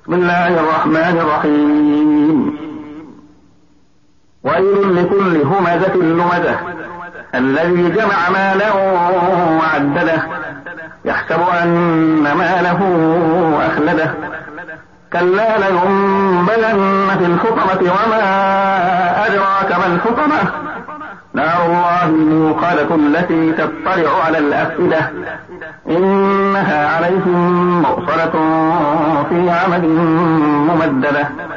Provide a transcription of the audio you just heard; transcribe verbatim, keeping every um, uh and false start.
بسم الله الرحمن الرحيم. ويل لكل همزة لمزة الذي جمع ماله وعدده يحسب أن ماله أخلده كلا لينبذن في الحطمة وما أدراك ما الحطمة نار الله الموقدة التي تطلع على الأفئدة إنها عليهم مؤصدة في عمد ممددة.